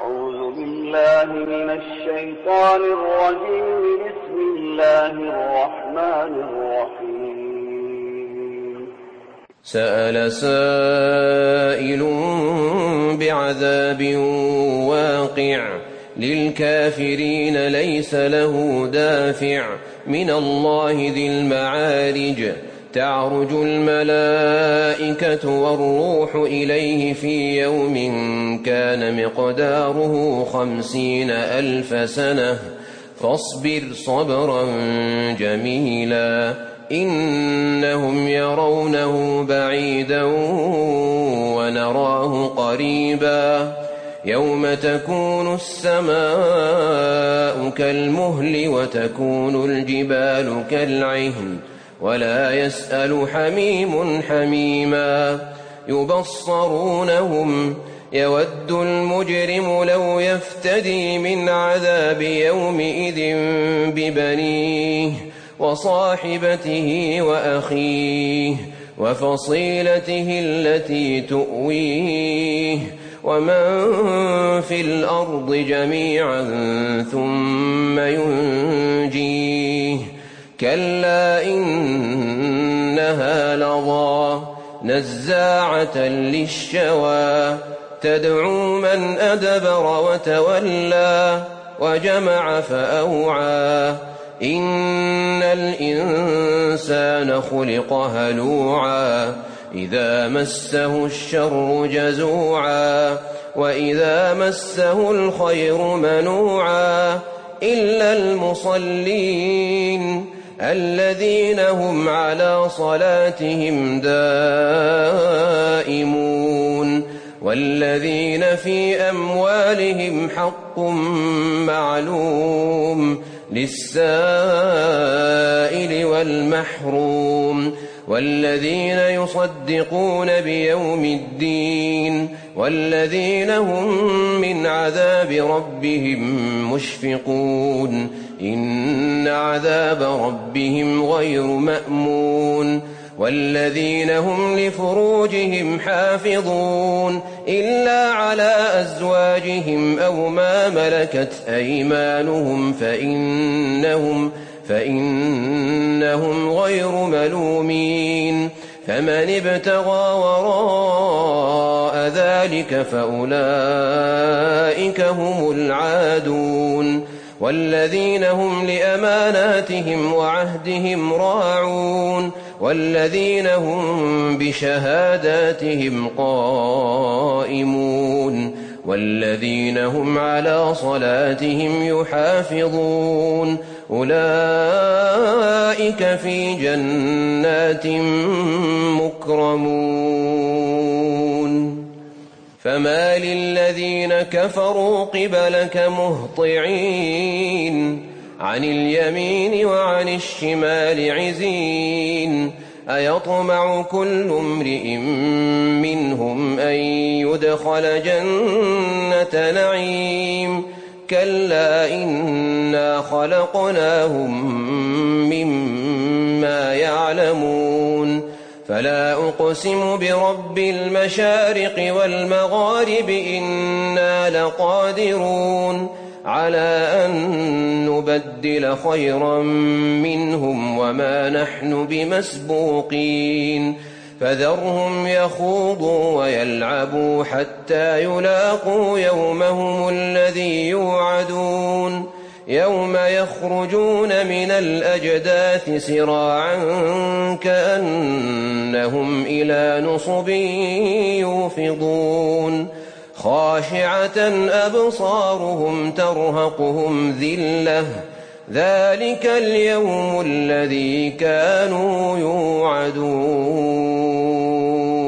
أعوذ بالله من الشيطان الرجيم. بسم الله الرحمن الرحيم. سأل سائل بعذاب واقع للكافرين ليس له دافع من الله ذي المعارج تعرج الملائكة والروح إليه في يوم كان مقداره 50,000 سنة فاصبر صبرا جميلا إنهم يرونه بعيدا ونراه قريبا يوم تكون السماء كالمهل وتكون الجبال كالعهن ولا يسأل حميم حميما يبصرونهم يود المجرم لو يفتدي من عذاب يومئذ ببنيه وصاحبته وأخيه وفصيلته التي تؤويه ومن في الأرض جميعا ثم ينجيه كلا إنها لظى نزاعة للشوى تدعو من أدبر وتولى وجمع فأوعى إن الإنسان خلق هلوعا إذا مسه الشر جزوعا وإذا مسه الخير منوعا إلا المصلين الذين هم على صلاتهم دائمون والذين في أموالهم حق معلوم للسائل والمحروم والذين يصدقون بيوم الدين والذين هم من عذاب ربهم مشفقون إن عذاب ربهم غير مأمون والذين هم لفروجهم حافظون إلا على أزواجهم أو ما ملكت أيمانهم فإنهم غير ملومين فمن ابتغى وراء ذلك فأولئك هم العادون والذين هم لأماناتهم وعهدهم راعون والذين هم بشهاداتهم قائمون والذين هم على صلاتهم يحافظون أولئك في جنات مكرمون فما للذين كفروا قبلك مهطعين عن اليمين وعن الشمال عزين أيطمع كل امرئ منهم أن يدخل جنة نعيم كلا إنا خلقناهم مما يعلمون فلا أقسم برب المشارق والمغارب إنا لقادرون على أن نبدل خيرا منهم وما نحن بمسبوقين فذرهم يخوضوا ويلعبوا حتى يلاقوا يومهم الذي يوعدون يوم يخرجون من الأجداث سراعا كأنهم إلى نصب يوفضون خاشعة أبصارهم ترهقهم ذلة ذلك اليوم الذي كانوا يوعدون